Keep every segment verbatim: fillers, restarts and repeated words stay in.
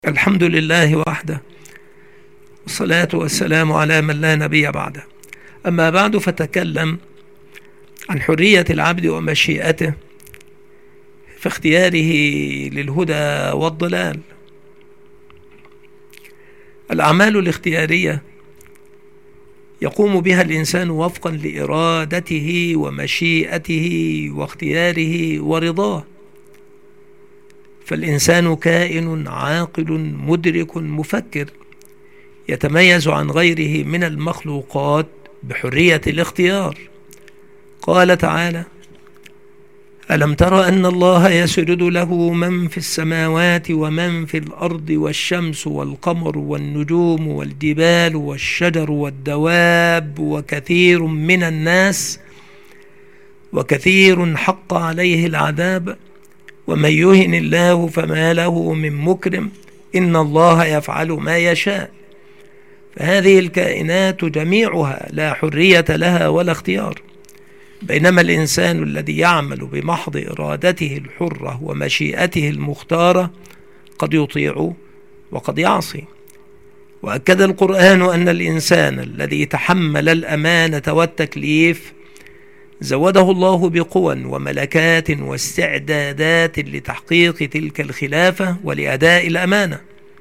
الحمد لله وحده، والصلاة والسلام على من لا نبي بعده. أما بعد، فتكلم عن حرية العبد ومشيئته في اختياره للهدى والضلال. الأعمال الاختيارية يقوم بها الإنسان وفقا لإرادته ومشيئته واختياره ورضاه، فالإنسان كائن عاقل مدرك مفكر يتميز عن غيره من المخلوقات بحرية الاختيار. قال تعالى: ألم تر أن الله يسجد له من في السماوات ومن في الأرض والشمس والقمر والنجوم والجبال والشجر والدواب وكثير من الناس وكثير حق عليه العذاب ومن يهن الله فما له من مكرم إن الله يفعل ما يشاء. فهذه الكائنات جميعها لا حرية لها ولا اختيار، بينما الإنسان الذي يعمل بمحض إرادته الحرة ومشيئته المختارة قد يطيع وقد يعصي. وأكد القرآن أن الإنسان الذي تحمل الأمانة والتكليف زوده الله بقوى وملكات واستعدادات لتحقيق تلك الخلافة ولأداء الأمانة،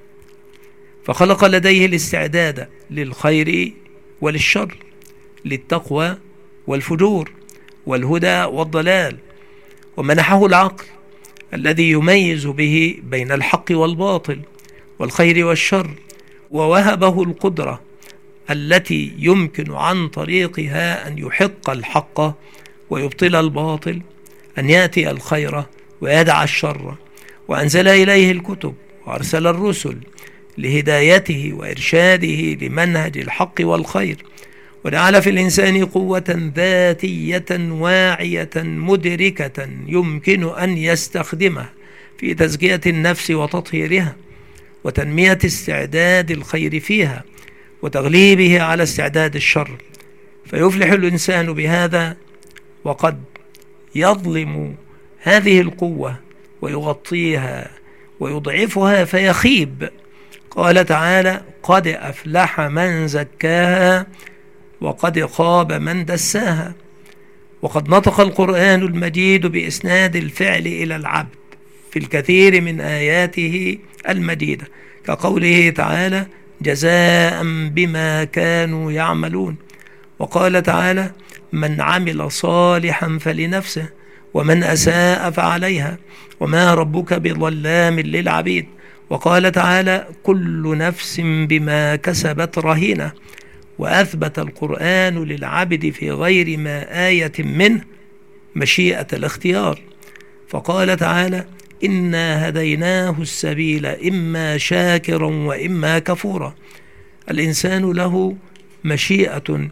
فخلق لديه الاستعداد للخير وللشر، للتقوى والفجور، والهدى والضلال، ومنحه العقل الذي يميز به بين الحق والباطل والخير والشر، ووهبه القدرة التي يمكن عن طريقها أن يحق الحق ويبطل الباطل، أن يأتي الخير ويدع الشر. وأنزل إليه الكتب وأرسل الرسل لهدايته وإرشاده لمنهج الحق والخير، وجعل في الإنسان قوة ذاتية واعية مدركة يمكن أن يستخدمها في تزكية النفس وتطهيرها وتنمية استعداد الخير فيها وتغليبه على استعداد الشر، فيفلح الإنسان بهذا وقد يظلم هذه القوة ويغطيها ويضعفها فيخيب. قال تعالى: قد أفلح من زكاها وقد خاب من دساها. وقد نطق القرآن المجيد بإسناد الفعل إلى العبد في الكثير من آياته المجيدة، كقوله تعالى: جزاء بما كانوا يعملون. وقال تعالى: من عمل صالحا فلنفسه ومن أساء فعليها وما ربك بظلام للعبيد. وقال تعالى: كل نفس بما كسبت رهينة. وأثبت القرآن للعبد في غير ما آية منه مشيئة الاختيار، فقال تعالى: إنا هديناه السبيل إما شاكرا وإما كفورا. الإنسان له مشيئة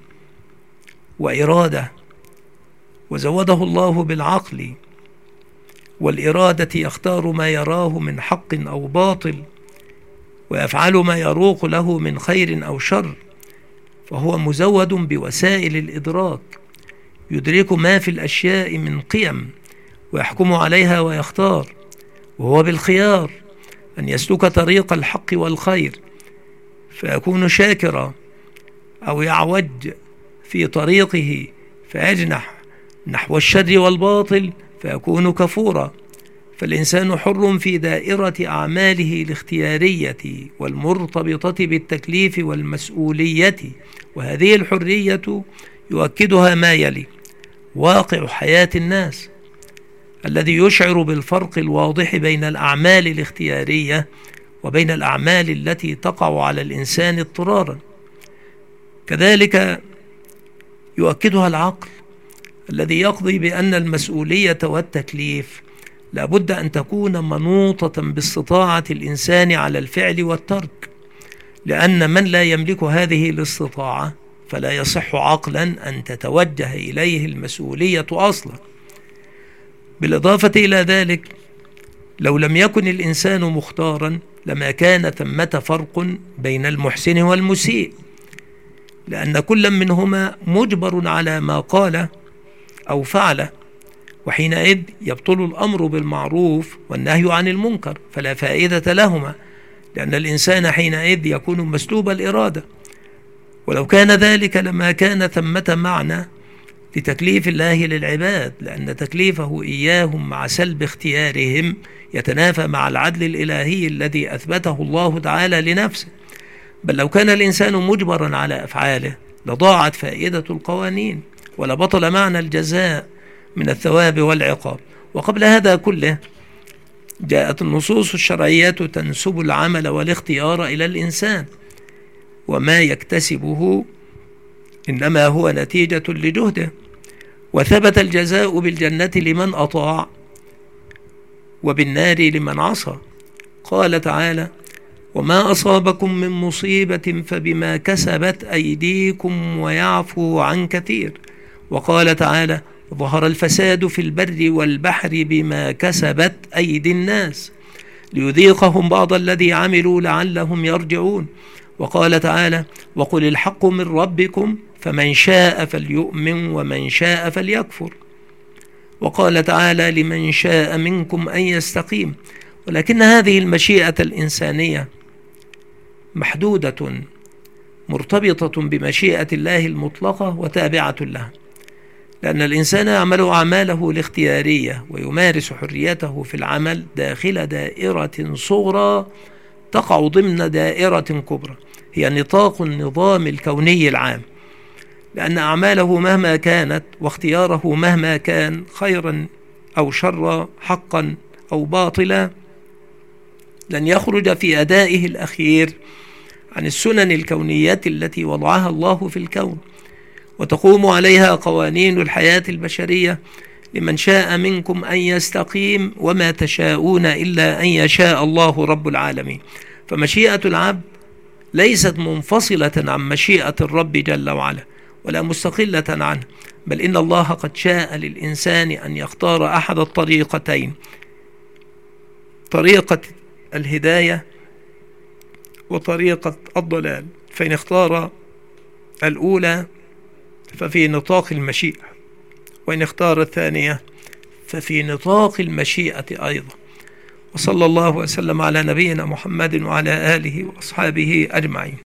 وإرادة، وزوده الله بالعقل والإرادة، يختار ما يراه من حق أو باطل، ويفعل ما يروق له من خير أو شر، فهو مزود بوسائل الإدراك، يدرك ما في الأشياء من قيم ويحكم عليها ويختار، وهو بالخيار أن يسلك طريق الحق والخير فيكون شاكرا، أو يعوج في طريقه فيجنح نحو الشر والباطل فيكون كفورا. فالإنسان حر في دائرة أعماله الاختيارية والمرتبطة بالتكليف والمسؤولية، وهذه الحرية يؤكدها ما يلي: واقع حياة الناس الذي يشعر بالفرق الواضح بين الأعمال الاختيارية وبين الأعمال التي تقع على الإنسان اضطرارا. كذلك يؤكدها العقل الذي يقضي بأن المسؤولية والتكليف لا بد أن تكون منوطة باستطاعة الإنسان على الفعل والترك، لأن من لا يملك هذه الاستطاعة فلا يصح عقلا أن تتوجه إليه المسؤولية أصلا. بالإضافة إلى ذلك، لو لم يكن الإنسان مختارا لما كان ثمة فرق بين المحسن والمسيء، لأن كل منهما مجبر على ما قال أو فعل، وحينئذ يبطل الأمر بالمعروف والنهي عن المنكر، فلا فائدة لهما، لأن الإنسان حينئذ يكون مسلوب الإرادة، ولو كان ذلك لما كان ثمة معنى لتكليف الله للعباد، لأن تكليفه إياهم مع سلب اختيارهم يتنافى مع العدل الإلهي الذي أثبته الله تعالى لنفسه. بل لو كان الإنسان مجبرا على أفعاله لضاعت فائدة القوانين ولبطل معنى الجزاء من الثواب والعقاب. وقبل هذا كله جاءت النصوص الشرعية تنسب العمل والاختيار إلى الإنسان، وما يكتسبه إنما هو نتيجة لجهده، وثبت الجزاء بالجنة لمن أطاع وبالنار لمن عصى. قال تعالى: وما أصابكم من مصيبة فبما كسبت أيديكم ويعفو عن كثير. وقال تعالى: ظهر الفساد في البر والبحر بما كسبت أيدي الناس ليذيقهم بعض الذي عملوا لعلهم يرجعون. وقال تعالى: وقل الحق من ربكم فمن شاء فليؤمن ومن شاء فليكفر. وقال تعالى: لمن شاء منكم أن يستقيم. ولكن هذه المشيئة الإنسانية محدودة مرتبطة بمشيئة الله المطلقة وتابعة لها، لأن الإنسان يعمل أعماله الاختيارية ويمارس حريته في العمل داخل دائرة صغرى تقع ضمن دائرة كبرى هي نطاق النظام الكوني العام، لأن أعماله مهما كانت واختياره مهما كان خيرا أو شرا، حقا أو باطلا، لن يخرج في أدائه الأخير عن السنن الكونية التي وضعها الله في الكون، وتقوم عليها قوانين الحياة البشرية. لمن شاء منكم أن يستقيم وما تشاءون إلا أن يشاء الله رب العالمين. فمشيئة العبد ليست منفصلة عن مشيئة الرب جل وعلا ولا مستقلة عنه، بل إن الله قد شاء للإنسان أن يختار أحد الطريقتين، طريقة الهداية وطريقة الضلال. فإن اختار الأولى ففي نطاق المشيئة، وإن اختار الثانية ففي نطاق المشيئة أيضا. وصلى الله وسلم على نبينا محمد وعلى آله وأصحابه أجمعين.